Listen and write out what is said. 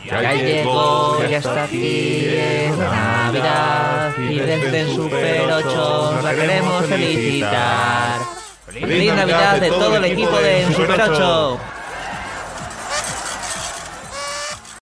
Ya llegó, ya está aquí, es Navidad y desde el Super 8 la queremos felicitar. ¡Feliz Navidad de todo el equipo de Super 8!